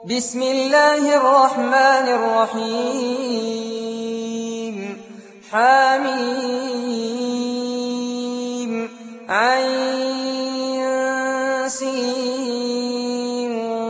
بسم الله الرحمن الرحيم حميم عين سين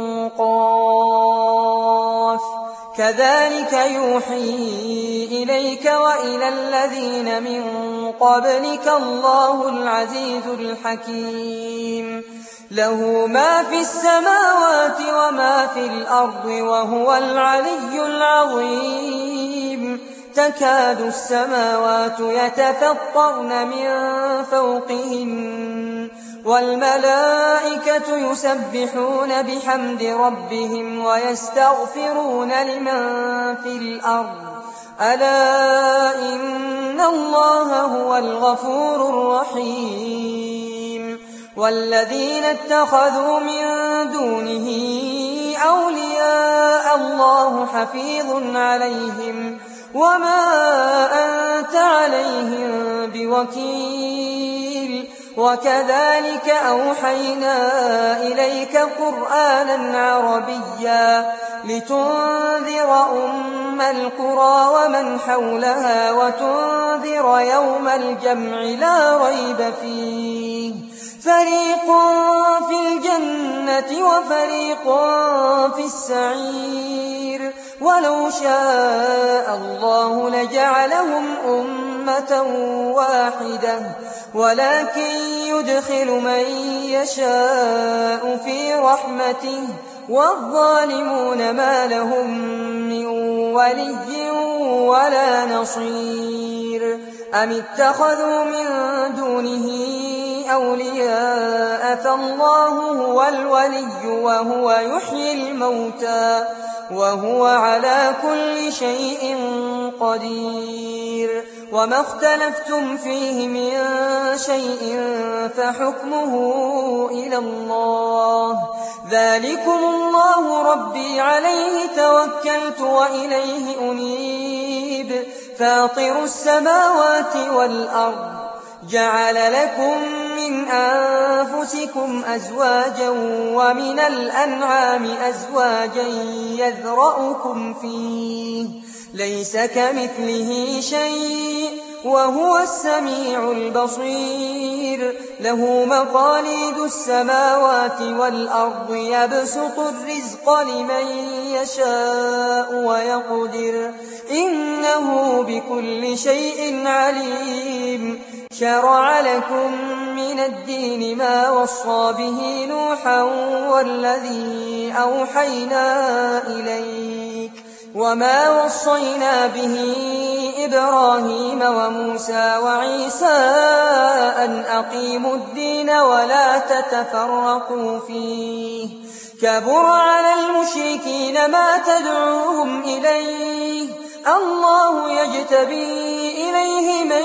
قاف كذلك يوحي إليك وإلى الذين من قبلك الله العزيز الحكيم له ما في السماوات وما في الأرض وهو العلي العظيم تكاد السماوات يتفطرن من فوقهن والملائكة يسبحون بحمد ربهم ويستغفرون لمن في الأرض ألا إن الله هو الغفور الرحيم والذين اتخذوا من دونه أولياء الله حفيظ عليهم وما أنت عليهم بوكيل وكذلك أوحينا إليك قرآنا عربيا لتنذر أم القرى ومن حولها وتنذر يوم الجمع لا ريب فيه فريق في الجنة وفريق في السعير ولو شاء الله لجعلهم أمة واحدة ولكن يدخل من يشاء في رحمته والظالمون ما لهم من ولي ولا نصير أم اتخذوا من دونه أولياء فالله هو الولي وهو يحيي الموتى وهو على كل شيء قدير وما اختلفتم فيه من شيء فحكمه إلى الله ذلكم الله ربي عليه توكلت وإليه أنيب فاطر السماوات والأرض جعل لكم من أنفسكم أزواجا ومن الأنعام أزواجا يذرأكم فيه ليس كمثله شيء وهو السميع البصير له مقاليد السماوات والأرض يبسط الرزق لمن يشاء ويقدر إنه بكل شيء عليم شرع لكم من الدين ما وصى به نوحا والذي أوحينا إليك وما وصينا به إبراهيم وموسى وعيسى أن أقيموا الدين ولا تتفرقوا فيه كبر على المشركين ما تدعوهم إليه الله يجتبي إليه من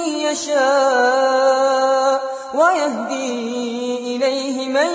يشاء ويهدي إليه من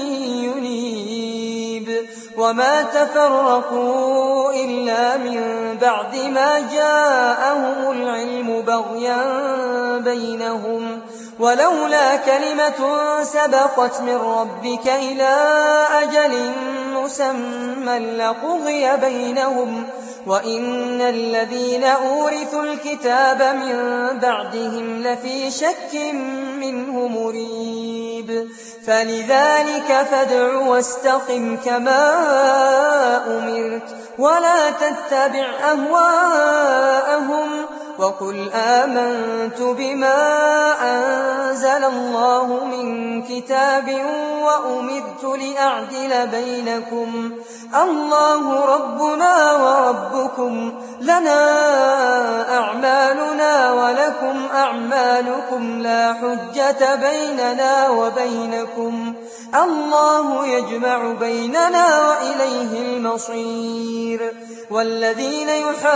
ينيب وما تفرقوا إلا من بعد ما جاءهم العلم بغيا بينهم ولولا كلمة سبقت من ربك إلى أجل مسمى لقضي بينهم وإن الذين أورثوا الكتاب من بعدهم لفي شك منه مريب فلذلك فادع واستقم كما أمرت ولا تتبع أهواءهم وقل آمنت بما أنزل الله من كتاب وأمرت لأعدل بينكم الله ربنا وربكم لنا أعمالنا ولكم أعمالكم لا حجة بيننا وبينكم الله يجمع بيننا وإليه المصير والذين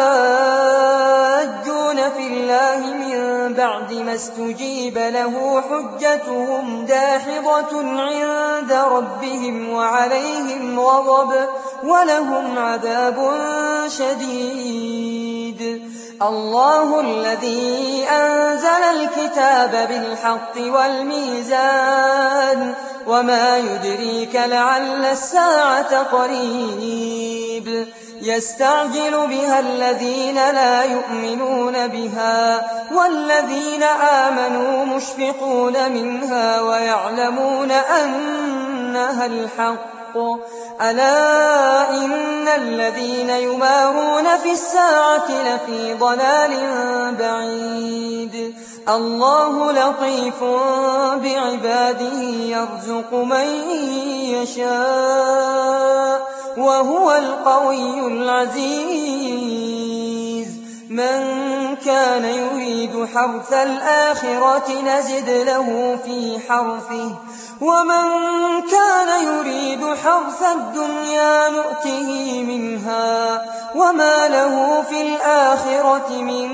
يحاجون في الله من بعد ما استجيب له حجتهم داحضة عند ربهم وعليهم غضب ولهم عذاب شديد الله الذي أنزل الكتاب بالحق والميزان وما يدريك لعل الساعة قريب يستعجل بها الذين لا يؤمنون بها والذين آمنوا مشفقون منها ويعلمون أنها الحق. ألا إن الذين يمارون في الساعة لفي ضلال بعيد. الله لطيف بعباده يرزق من يشاء وهو القوي العزيز. من كان يريد حرث الآخرة نزد له في حرثه ومن كان يريد حرث الدنيا نؤته منها وما له في الآخرة من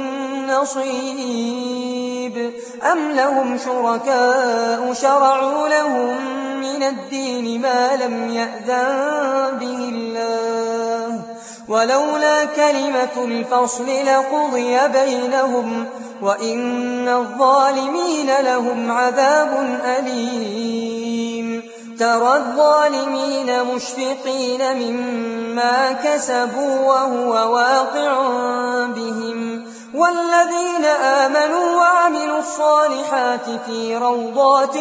نصيب. أم لهم شركاء شرعوا لهم من الدين ما لم يأذن به الله ولولا كلمة الفصل لقضي بينهم وإن الظالمين لهم عذاب أليم. ترى الظالمين مشفقين مما كسبوا وهو واقع بهم والذين آمنوا وعملوا الصالحات في روضات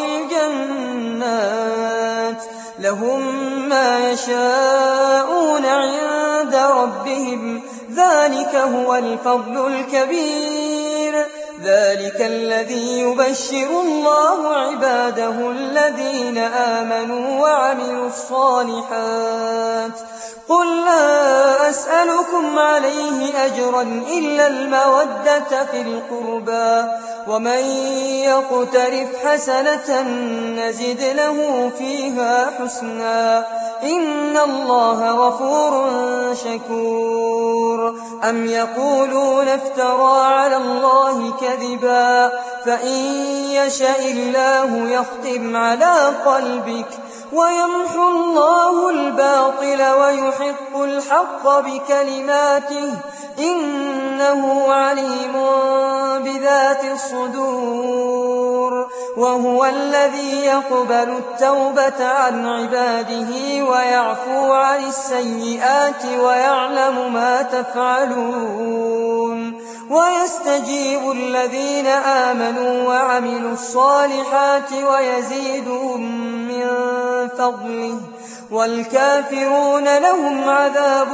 الجنات لهم ما يشاءون عند ربهم ذلك هو الفضل الكبير. ذلك الذي يبشر الله عباده الذين آمنوا وعملوا الصالحات. قل لا أسألكم عليه أجرا إلا المودة في القربى ومن يقترف حسنة نزد له فيها حسنا إن الله غفور شكور. أم يقولون افترى على الله كذبا فإن يشاء الله يختم على قلبك ويمحو الله الباطل ويحق الحق بكلماته إنه عليم بذات الصدور. وهو الذي يقبل التوبة عن عباده ويعفو عن السيئات ويعلم ما تفعلون ويستجيب الذين آمنوا وعملوا الصالحات ويزيدهم من فضله والكافرون لهم عذاب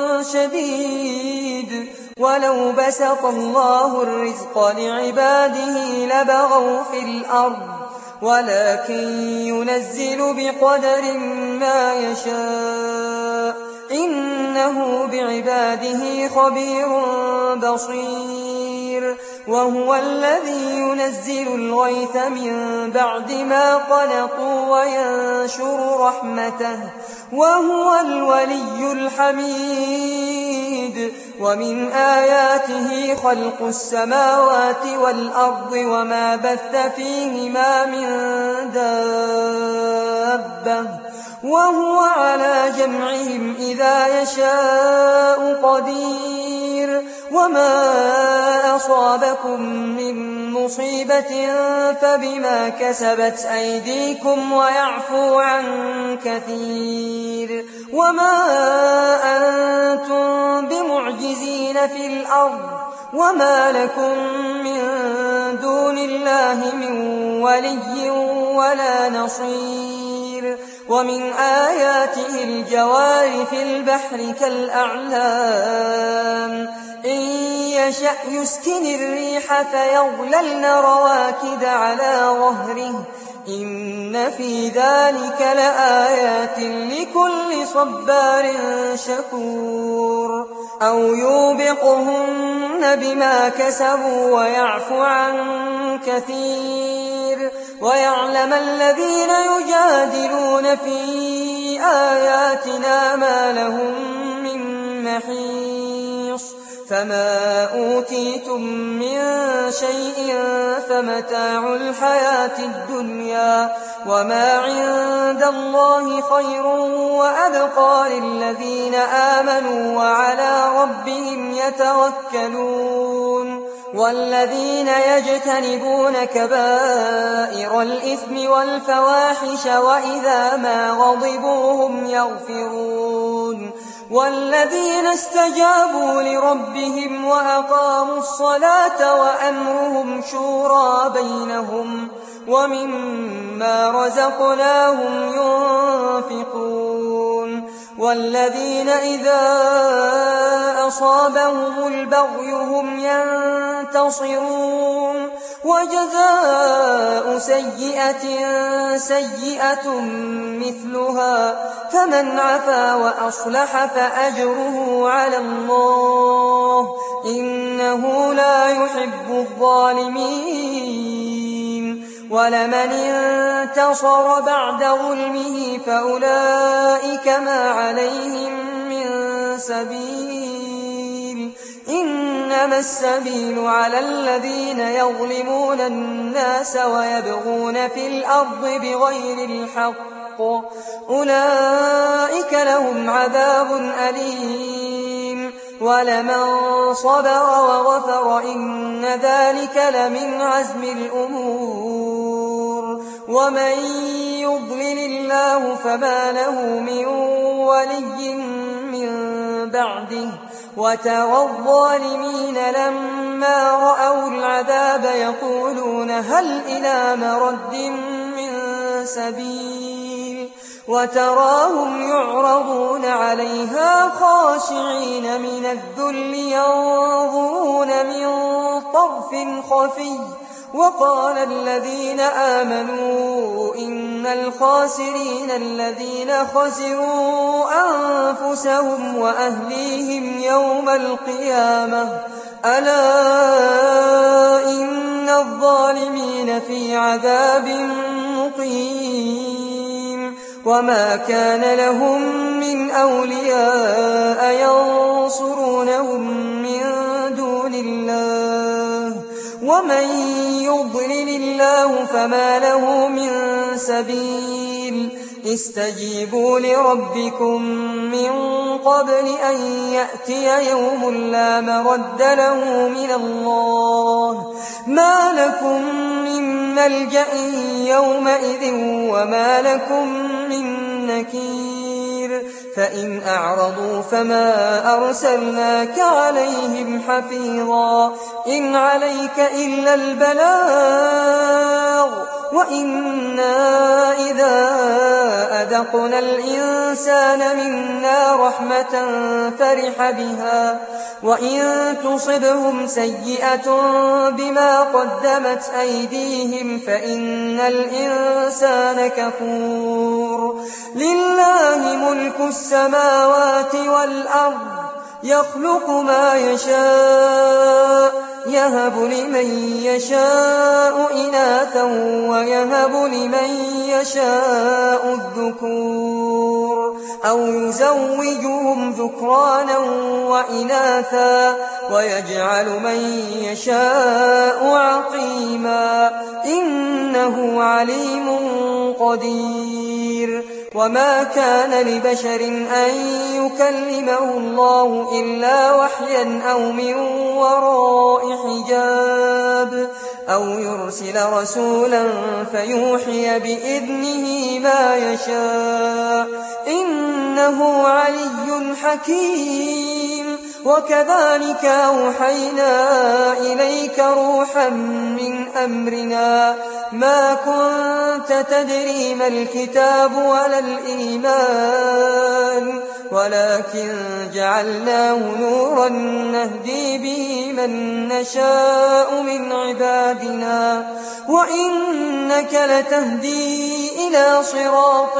شديد. ولو بسط الله الرزق لعباده لبغوا في الأرض ولكن ينزل بقدر ما يشاء إنه بعباده خبير بصير. وهو الذي ينزل الغيث من بعد ما قنطوا وينشر رحمته وهو الولي الحميد. ومن آياته خلق السماوات والأرض وما بث فيهما من دابة وهو على جمعهم إذا يشاء قدير. وما أصابكم من مصيبة فبما كسبت أيديكم ويعفو عن كثير. وما أنتم بمعجزين في الأرض وما لكم من دون الله من ولي ولا نصير. ومن آياته الجوار في البحر كالأعلام إن يشأ يسكن الريح فيظللن رواكد على ظهره إن في ذلك لآيات لكل صبار شكور. أو يوبقهن بما كسبوا ويعفو عن كثير ويعلم الذين يجادلون في آياتنا ما لهم من محيص. فما أوتيتم من شيء فمتاع الحياة الدنيا وما عند الله خير وأبقى للذين آمنوا وعلى ربهم يتوكلون. والذين يجتنبون كبائر الإثم والفواحش وإذا ما غضبوا هم يغفرون. والذين استجابوا لربهم وأقاموا الصلاة وأمرهم شورى بينهم ومما رزقناهم ينفقون والذين إذا أصابهم البغي هم ينتصرون وجزاء سيئة سيئة مثلها فمن عفا وأصلح فأجره على الله إنه لا يحب الظالمين ولمن انتصر بعد ظلمه فأولئك ما عليهم من سبيل إنما السبيل على الذين يظلمون الناس ويبغون في الأرض بغير الحق أولئك لهم عذاب أليم ولمن صبر وغفر إن ذلك لمن عزم الأمور ومن يضلل الله فما له من ولي من بعده وترى الظالمين لما رأوا العذاب يقولون هل إلى مرد من سبيل وتراهم يعرضون عليها خاشعين من الذل ينظرون من طرف خفي وقال الذين آمنوا إن الخاسرين الذين خسروا أنفسهم وأهليهم يوم القيامة ألا إن الظالمين في عذاب مقيم وما كان لهم من أولياء ينصرونهم من دون الله ومن يضلل الله فما له من سبيل استجيبوا لربكم من قبل أن يأتي يوم لا مرد له من الله ما لكم من ملجأ يومئذ وما لكم من نكير فإن أعرضوا فما أرسلناك عليهم حفيظا إن عليك إلا البلاغ وإنا إذا أذقنا الإنسان منا رحمة فرح بها وإن تصبهم سيئة بما قدمت أيديهم فإن الإنسان كفور لله ملك السماوات والأرض يخلق ما يشاء يهب لمن يشاء إناثا ويهب لمن يشاء الذكور أو يزوجهم ذكرانا وإناثا ويجعل من يشاء عقيما إنه عليم قدير وما كان لبشر أن يكلمه الله إلا وحيا أو من وراء حجاب أو يرسل رسولا فيوحي بإذنه ما يشاء إنه علي حكيم وكذلك أوحينا إليك روحا من أمرنا ما كنت تدري ما الكتاب ولا الإيمان ولكن جعلناه نورا نهدي به من نشاء من عبادنا وإنك لتهدي إلى صراط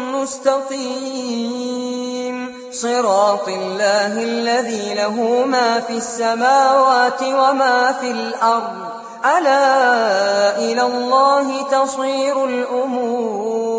مستقيم صراط الله الذي له ما في السماوات وما في الأرض ألا إلى الله تصير الأمور